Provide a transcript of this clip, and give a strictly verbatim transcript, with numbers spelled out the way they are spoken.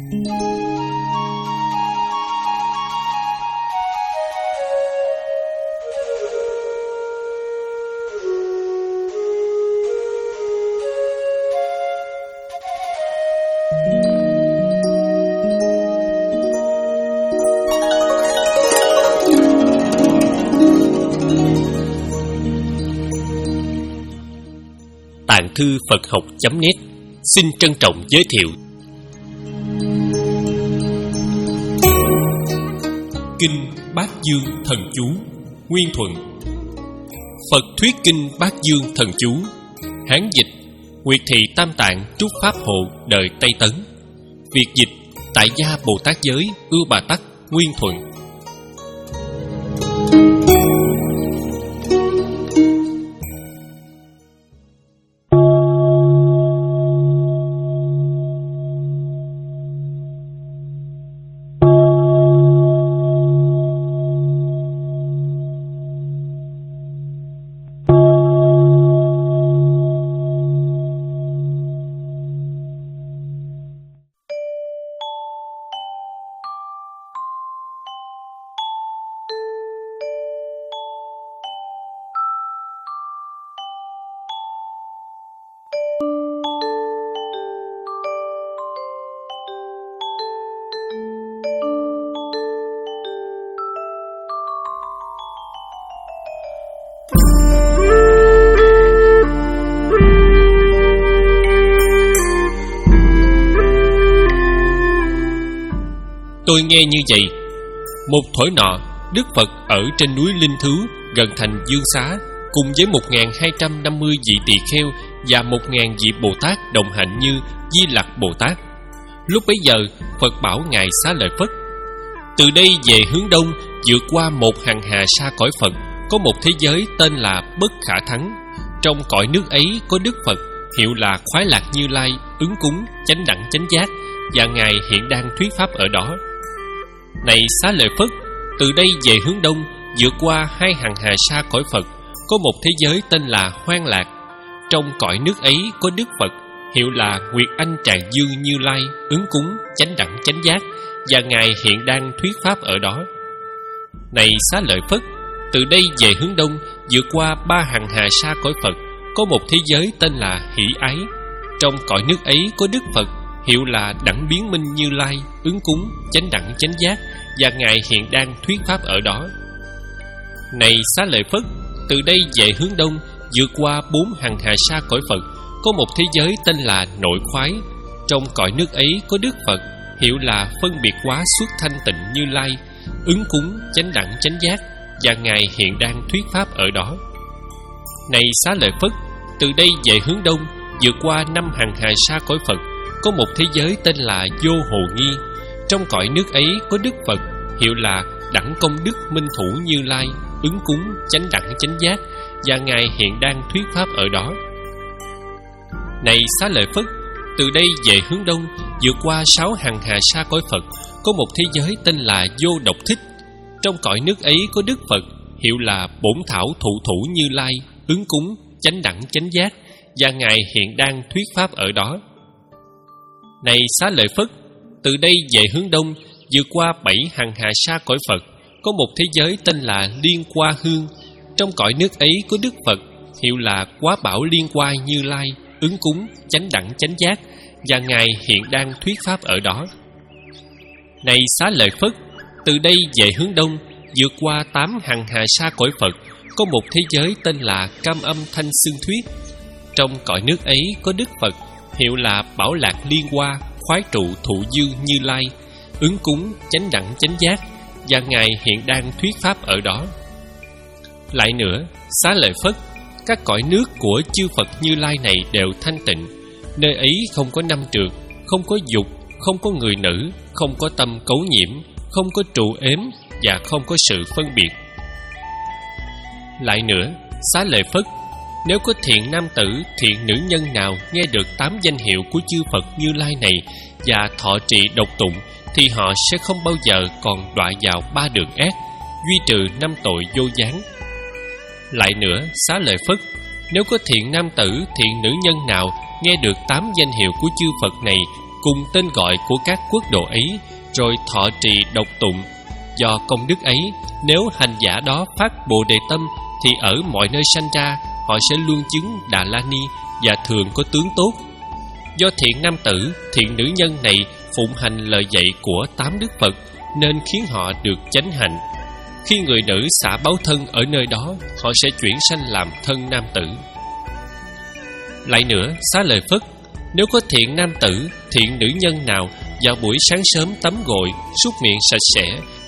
Tạng thư Phật học chấm net xin trân trọng giới thiệu Kinh Bát Dương Thần Chú Nguyên Thuận. Phật thuyết Kinh Bát Dương Thần Chú, Hán dịch Nguyệt Thị Tam Tạng Trúc Pháp Hộ đời Tây Tấn, Việt dịch Tại Gia Bồ Tát Giới Ưu Bà Tắc Nguyên Thuận. Tôi nghe như vậy. Một thổi nọ, Đức Phật ở trên núi Linh Thứu gần thành Dương Xá, cùng với một nghìn hai trăm năm mươi vị tỳ kheo và một nghìn vị Bồ Tát đồng hạnh như Di Lặc Bồ Tát. Lúc bấy giờ, Phật bảo ngài Xá Lợi Phất: từ đây về hướng đông, vượt qua một hàng hà sa cõi Phật, có một thế giới tên là Bất Khả Thắng. Trong cõi nước ấy có Đức Phật, hiệu là Khoái Lạc Như Lai, ứng cúng, chánh đẳng chánh giác, và ngài hiện đang thuyết pháp ở đó. Này Xá Lợi Phất, từ đây về hướng đông, vượt qua hai hàng hà sa cõi Phật, có một thế giới tên là Hoan Lạc. Trong cõi nước ấy có Đức Phật, hiệu là Nguyệt Anh Tràng Dương Như Lai, ứng cúng, chánh đẳng chánh giác, và ngài hiện đang thuyết pháp ở đó. Này Xá Lợi Phất, từ đây về hướng đông, vượt qua ba hàng hà sa cõi Phật, có một thế giới tên là Hỷ Ái. Trong cõi nước ấy có Đức Phật, hiệu là Đẳng Biến Minh Như Lai, ứng cúng, chánh đẳng chánh giác, và ngài hiện đang thuyết pháp ở đó. Này Xá Lợi Phất, từ đây về hướng đông, vượt qua bốn hàng hà sa cõi Phật, có một thế giới tên là Nội Khoái. Trong cõi nước ấy có Đức Phật, hiệu là Phân Biệt Hóa Xuất Thanh Tịnh Như Lai, ứng cúng, chánh đẳng chánh giác, và ngài hiện đang thuyết pháp ở đó. Này Xá Lợi Phất, từ đây về hướng đông, vượt qua năm hàng hà sa cõi Phật, có một thế giới tên là Vô Hồ Nghi. Trong cõi nước ấy có Đức Phật, hiệu là Đẳng Công Đức Minh Thủ Như Lai, ứng cúng, chánh đẳng chánh giác, và ngài hiện đang thuyết pháp ở đó. Này Xá Lợi Phất, từ đây về hướng đông, vượt qua sáu hàng hà sa cõi Phật, có một thế giới tên là Vô Độc Thích. Trong cõi nước ấy có Đức Phật, hiệu là Bổn Thảo Thụ Thủ Như Lai, ứng cúng, chánh đẳng chánh giác, và ngài hiện đang thuyết pháp ở đó. Này Xá Lợi Phất, từ đây về hướng đông, vượt qua bảy hàng hà sa cõi Phật, có một thế giới tên là Liên Hoa Hương. Trong cõi nước ấy có Đức Phật, hiệu là Quá Bảo Liên Hoa Như Lai, ứng cúng, chánh đẳng chánh giác, và ngài hiện đang thuyết pháp ở đó. Này Xá Lợi Phất, từ đây về hướng đông, vượt qua tám hàng hà sa cõi Phật, có một thế giới tên là Cam Âm Thanh Xưng Thuyết. Trong cõi nước ấy có Đức Phật, hiệu là Bảo Lạc Liên Hoa, Khoái Trụ Thụ Dư Như Lai, ứng cúng, chánh đẳng chánh giác, và ngài hiện đang thuyết pháp ở đó. Lại nữa, Xá Lợi Phất, các cõi nước của chư Phật Như Lai này đều thanh tịnh. Nơi ấy không có năm trược, không có dục, không có người nữ, không có tâm cấu nhiễm, không có trụ ếm, và không có sự phân biệt. Lại nữa, Xá Lợi Phất, nếu có thiện nam tử, thiện nữ nhân nào nghe được tám danh hiệu của chư Phật Như Lai này và thọ trì độc tụng, thì họ sẽ không bao giờ còn đọa vào ba đường ác, duy trừ năm tội vô gián. Lại nữa, Xá Lợi Phất, nếu có thiện nam tử, thiện nữ nhân nào nghe được tám danh hiệu của chư Phật này cùng tên gọi của các quốc độ ấy, rồi thọ trì độc tụng. Do công đức ấy, nếu hành giả đó phát Bồ Đề tâm, thì ở mọi nơi sanh ra, họ sẽ luôn chứng Đà La Ni và thường có tướng tốt. Do thiện nam tử, thiện nữ nhân này phụng hành lời dạy của tám đức Phật, nên khiến họ được chánh hạnh. Khi người nữ xả báo thân ở nơi đó, họ sẽ chuyển sanh làm thân nam tử. Lại nữa, xá lợi Phất, nếu có thiện nam tử, thiện nữ nhân nào vào buổi sáng sớm tắm gội, súc miệng sạch sẽ,